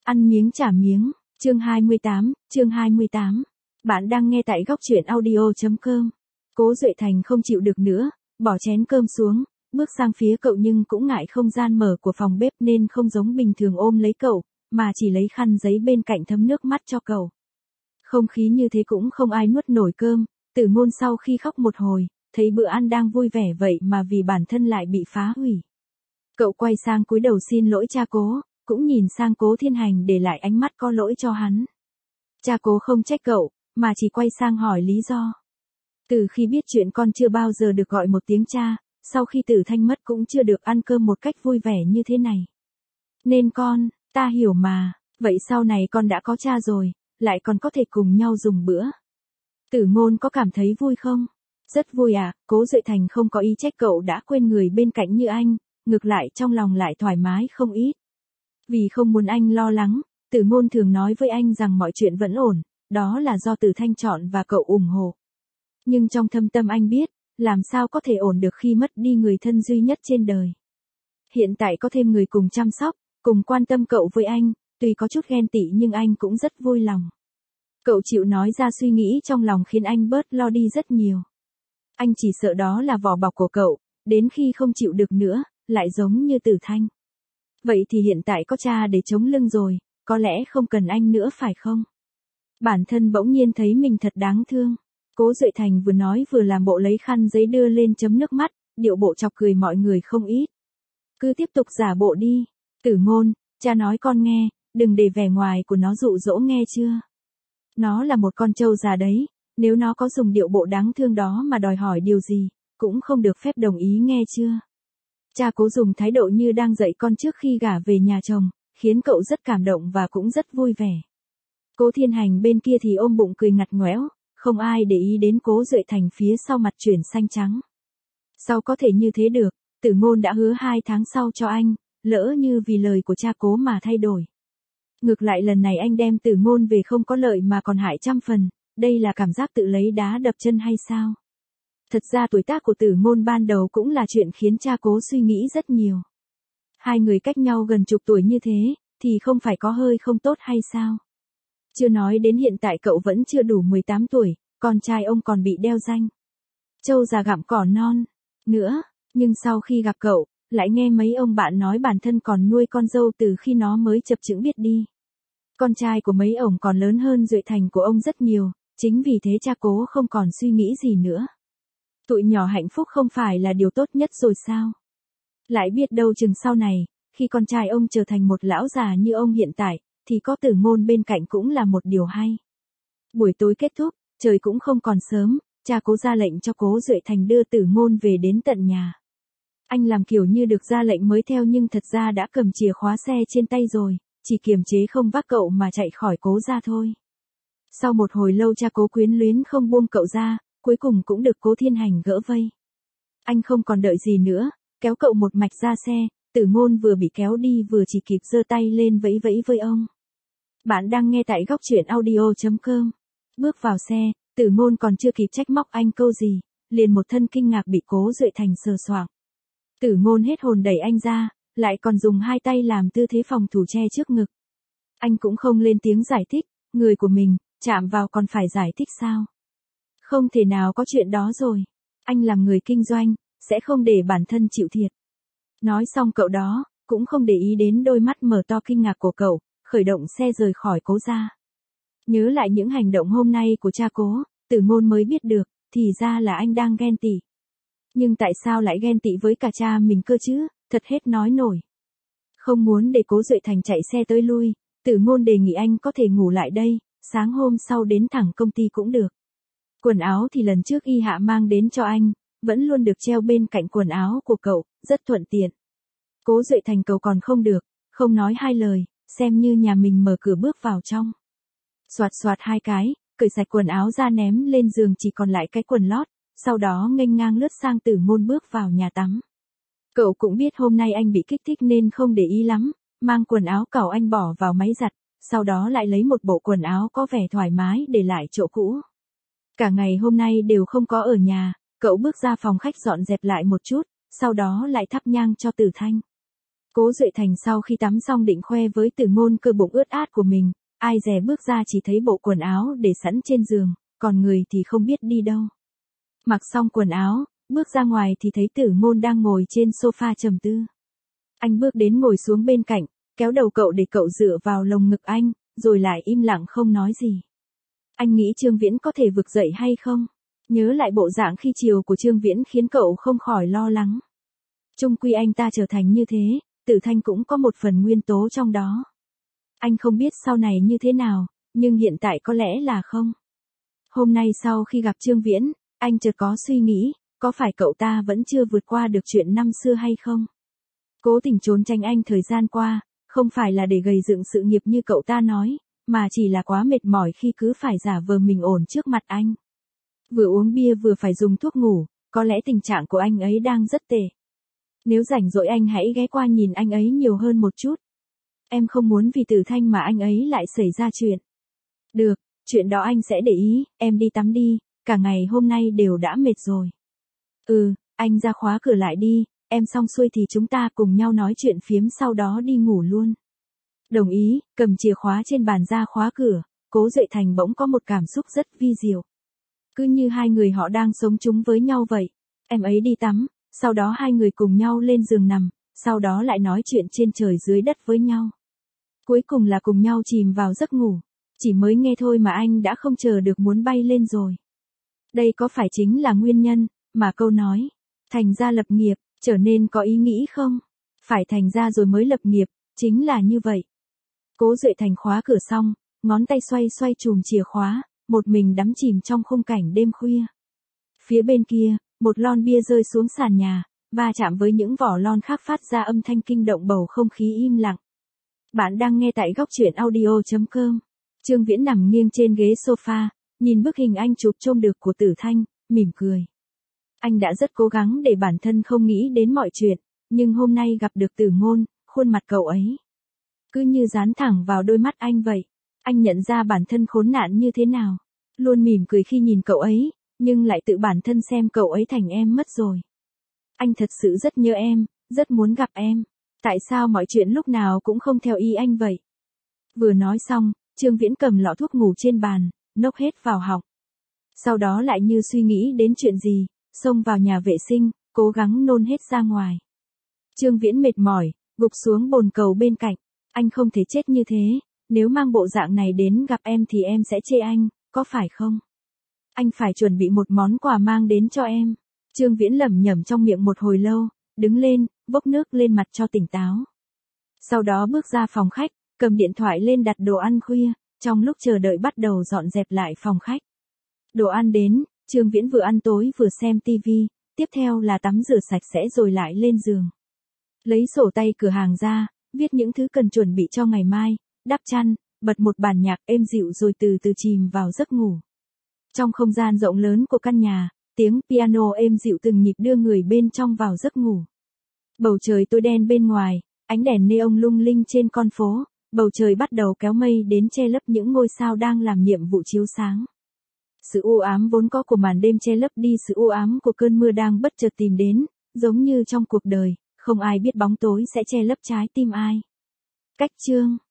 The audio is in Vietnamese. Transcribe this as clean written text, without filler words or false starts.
Ăn miếng trả miếng, chương 28. Bạn đang nghe tại góc truyện audio.com. Cố Duệ Thành không chịu được nữa, bỏ chén cơm xuống, bước sang phía cậu nhưng cũng ngại không gian mở của phòng bếp nên không giống bình thường ôm lấy cậu, mà chỉ lấy khăn giấy bên cạnh thấm nước mắt cho cậu. Không khí như thế cũng không ai nuốt nổi cơm, Tử Ngôn sau khi khóc một hồi, thấy bữa ăn đang vui vẻ vậy mà vì bản thân lại bị phá hủy. Cậu quay sang cúi đầu xin lỗi cha Cố, cũng nhìn sang Cố Thiên Hành để lại ánh mắt có lỗi cho hắn. Cha Cố không trách cậu, mà chỉ quay sang hỏi lý do. Từ khi biết chuyện con chưa bao giờ được gọi một tiếng cha, sau khi Tử Thanh mất cũng chưa được ăn cơm một cách vui vẻ như thế này. Nên ta hiểu mà, vậy sau này con đã có cha rồi, lại còn có thể cùng nhau dùng bữa. Tử Ngôn có cảm thấy vui không? Rất vui à, Cố Duệ Thành không có ý trách cậu đã quên người bên cạnh như anh, ngược lại trong lòng lại thoải mái không ít. Vì không muốn anh lo lắng, Tử Ngôn thường nói với anh rằng mọi chuyện vẫn ổn, đó là do Tử Thanh chọn và cậu ủng hộ. Nhưng trong thâm tâm anh biết, làm sao có thể ổn được khi mất đi người thân duy nhất trên đời. Hiện tại có thêm người cùng chăm sóc, cùng quan tâm cậu với anh, tuy có chút ghen tị nhưng anh cũng rất vui lòng. Cậu chịu nói ra suy nghĩ trong lòng khiến anh bớt lo đi rất nhiều. Anh chỉ sợ đó là vỏ bọc của cậu, đến khi không chịu được nữa, lại giống như Tử Thanh. Vậy thì hiện tại có cha để chống lưng rồi, có lẽ không cần anh nữa phải không? Bản thân bỗng nhiên thấy mình thật đáng thương. Cố Duệ Thành vừa nói vừa làm bộ lấy khăn giấy đưa lên chấm nước mắt, điệu bộ chọc cười mọi người không ít. Cứ tiếp tục giả bộ đi. Tử Ngôn, cha nói con nghe, đừng để vẻ ngoài của nó dụ dỗ nghe chưa? Nó là một con trâu già đấy, nếu nó có dùng điệu bộ đáng thương đó mà đòi hỏi điều gì, cũng không được phép đồng ý nghe chưa? Cha Cố dùng thái độ như đang dạy con trước khi gả về nhà chồng, khiến cậu rất cảm động và cũng rất vui vẻ. Cố Thiên Hành bên kia thì ôm bụng cười ngặt ngoẽo, không ai để ý đến Cố Duệ Thành phía sau mặt chuyển xanh trắng. Sao có thể như thế được, Tử Ngôn đã hứa 2 tháng sau cho anh, lỡ như vì lời của cha Cố mà thay đổi. Ngược lại lần này anh đem Tử Ngôn về không có lợi mà còn hại trăm phần, đây là cảm giác tự lấy đá đập chân hay sao? Thật ra tuổi tác của Tử Ngôn ban đầu cũng là chuyện khiến cha Cố suy nghĩ rất nhiều. Hai người cách nhau gần chục tuổi như thế, thì không phải có hơi không tốt hay sao? Chưa nói đến hiện tại cậu vẫn chưa đủ 18 tuổi, con trai ông còn bị đeo danh trâu già gặm cỏ non nữa, nhưng sau khi gặp cậu, lại nghe mấy ông bạn nói bản thân còn nuôi con dâu từ khi nó mới chập chững biết đi. Con trai của mấy ổng còn lớn hơn Duệ Thành của ông rất nhiều, chính vì thế cha Cố không còn suy nghĩ gì nữa. Tụi nhỏ hạnh phúc không phải là điều tốt nhất rồi sao? Lại biết đâu chừng sau này, khi con trai ông trở thành một lão già như ông hiện tại, thì có Tử Ngôn bên cạnh cũng là một điều hay. Buổi tối kết thúc, trời cũng không còn sớm, cha Cố ra lệnh cho Cố Duệ Thành đưa Tử Ngôn về đến tận nhà. Anh làm kiểu như được ra lệnh mới theo nhưng thật ra đã cầm chìa khóa xe trên tay rồi, chỉ kiềm chế không vác cậu mà chạy khỏi Cố ra thôi. Sau một hồi lâu cha Cố quyến luyến không buông cậu ra, cuối cùng cũng được Cố Thiên Hành gỡ vây. Anh không còn đợi gì nữa, kéo cậu một mạch ra xe, Tử Ngôn vừa bị kéo đi vừa chỉ kịp giơ tay lên vẫy vẫy với ông. Bạn đang nghe tại góc truyện audio.com. Bước vào xe, Tử Ngôn còn chưa kịp trách móc anh câu gì, liền một thân kinh ngạc bị Cố Duệ Thành sờ soạng. Tử Ngôn hết hồn đẩy anh ra, lại còn dùng hai tay làm tư thế phòng thủ che trước ngực. Anh cũng không lên tiếng giải thích, người của mình, chạm vào còn phải giải thích sao? Không thể nào có chuyện đó rồi. Anh làm người kinh doanh, sẽ không để bản thân chịu thiệt. Nói xong cậu đó, cũng không để ý đến đôi mắt mở to kinh ngạc của cậu, khởi động xe rời khỏi Cố ra. Nhớ lại những hành động hôm nay của cha Cố, Tử Ngôn mới biết được, thì ra là anh đang ghen tị. Nhưng tại sao lại ghen tị với cả cha mình cơ chứ, thật hết nói nổi. Không muốn để Cố Duệ Thành chạy xe tới lui, Tử Ngôn đề nghị anh có thể ngủ lại đây, sáng hôm sau đến thẳng công ty cũng được. Quần áo thì lần trước Y Hạ mang đến cho anh, vẫn luôn được treo bên cạnh quần áo của cậu, rất thuận tiện. Cố Duệ Thành cầu còn không được, không nói hai lời, xem như nhà mình mở cửa bước vào trong. Soạt soạt hai cái, cởi sạch quần áo ra ném lên giường chỉ còn lại cái quần lót, sau đó nghênh ngang lướt sang Tử Ngôn bước vào nhà tắm. Cậu cũng biết hôm nay anh bị kích thích nên không để ý lắm, mang quần áo cẩu anh bỏ vào máy giặt, sau đó lại lấy một bộ quần áo có vẻ thoải mái để lại chỗ cũ. Cả ngày hôm nay đều không có ở nhà, cậu bước ra phòng khách dọn dẹp lại một chút, sau đó lại thắp nhang cho Tử Thanh. Cố Duệ Thành sau khi tắm xong định khoe với Tử Ngôn cơ bụng ướt át của mình, ai dè bước ra chỉ thấy bộ quần áo để sẵn trên giường, còn người thì không biết đi đâu. Mặc xong quần áo, bước ra ngoài thì thấy Tử Ngôn đang ngồi trên sofa trầm tư. Anh bước đến ngồi xuống bên cạnh, kéo đầu cậu để cậu dựa vào lồng ngực anh, rồi lại im lặng không nói gì. Anh nghĩ Trương Viễn có thể vực dậy hay không? Nhớ lại bộ dạng khi chiều của Trương Viễn khiến cậu không khỏi lo lắng. Chung quy anh ta trở thành như thế, Tử Thanh cũng có một phần nguyên tố trong đó. Anh không biết sau này như thế nào, nhưng hiện tại có lẽ là không. Hôm nay sau khi gặp Trương Viễn, anh chợt có suy nghĩ, có phải cậu ta vẫn chưa vượt qua được chuyện năm xưa hay không? Cố tình trốn tránh anh thời gian qua, không phải là để gầy dựng sự nghiệp như cậu ta nói, mà chỉ là quá mệt mỏi khi cứ phải giả vờ mình ổn trước mặt anh. Vừa uống bia vừa phải dùng thuốc ngủ, có lẽ tình trạng của anh ấy đang rất tệ. Nếu rảnh rỗi anh hãy ghé qua nhìn anh ấy nhiều hơn một chút. Em không muốn vì Tử Thanh mà anh ấy lại xảy ra chuyện. Được, chuyện đó anh sẽ để ý, em đi tắm đi, cả ngày hôm nay đều đã mệt rồi. Anh ra khóa cửa lại đi, em xong xuôi thì chúng ta cùng nhau nói chuyện phiếm sau đó đi ngủ luôn. Đồng ý, cầm chìa khóa trên bàn ra khóa cửa, Cố Duệ Thành bỗng có một cảm xúc rất vi diệu. Cứ như hai người họ đang sống chung với nhau vậy. Em ấy đi tắm, sau đó hai người cùng nhau lên giường nằm, sau đó lại nói chuyện trên trời dưới đất với nhau. Cuối cùng là cùng nhau chìm vào giấc ngủ. Chỉ mới nghe thôi mà anh đã không chờ được muốn bay lên rồi. Đây có phải chính là nguyên nhân mà câu nói thành ra lập nghiệp trở nên có ý nghĩ không? Phải thành ra rồi mới lập nghiệp, chính là như vậy. Cố Duệ Thành khóa cửa xong, ngón tay xoay xoay chùm chìa khóa, một mình đắm chìm trong khung cảnh đêm khuya. Phía bên kia, một lon bia rơi xuống sàn nhà, va chạm với những vỏ lon khác phát ra âm thanh kinh động bầu không khí im lặng. Bạn đang nghe tại góc truyện audio.com. Trương Viễn nằm nghiêng trên ghế sofa, nhìn bức hình anh chụp trông được của Tử Thanh, mỉm cười. Anh đã rất cố gắng để bản thân không nghĩ đến mọi chuyện, nhưng hôm nay gặp được Tử Ngôn, khuôn mặt cậu ấy cứ như dán thẳng vào đôi mắt anh vậy. Anh nhận ra bản thân khốn nạn như thế nào. Luôn mỉm cười khi nhìn cậu ấy, nhưng lại tự bản thân xem cậu ấy thành em mất rồi. Anh thật sự rất nhớ em, rất muốn gặp em. Tại sao mọi chuyện lúc nào cũng không theo ý anh vậy? Vừa nói xong, Trương Viễn cầm lọ thuốc ngủ trên bàn, nốc hết vào họng. Sau đó lại như suy nghĩ đến chuyện gì, xông vào nhà vệ sinh, cố gắng nôn hết ra ngoài. Trương Viễn mệt mỏi, gục xuống bồn cầu bên cạnh. Anh không thể chết như thế, nếu mang bộ dạng này đến gặp em thì em sẽ chê anh, có phải không? Anh phải chuẩn bị một món quà mang đến cho em. Trương Viễn lẩm nhẩm trong miệng một hồi lâu, đứng lên, bốc nước lên mặt cho tỉnh táo. Sau đó bước ra phòng khách, cầm điện thoại lên đặt đồ ăn khuya, trong lúc chờ đợi bắt đầu dọn dẹp lại phòng khách. Đồ ăn đến, Trương Viễn vừa ăn tối vừa xem tivi, tiếp theo là tắm rửa sạch sẽ rồi lại lên giường. Lấy sổ tay cửa hàng ra, viết những thứ cần chuẩn bị cho ngày mai, đắp chăn, bật một bản nhạc êm dịu rồi từ từ chìm vào giấc ngủ. Trong không gian rộng lớn của căn nhà, tiếng piano êm dịu từng nhịp đưa người bên trong vào giấc ngủ. Bầu trời tối đen bên ngoài, ánh đèn neon lung linh trên con phố, bầu trời bắt đầu kéo mây đến che lấp những ngôi sao đang làm nhiệm vụ chiếu sáng. Sự u ám vốn có của màn đêm che lấp đi sự u ám của cơn mưa đang bất chợt tìm đến, giống như trong cuộc đời, không ai biết bóng tối sẽ che lấp trái tim ai. Cách chương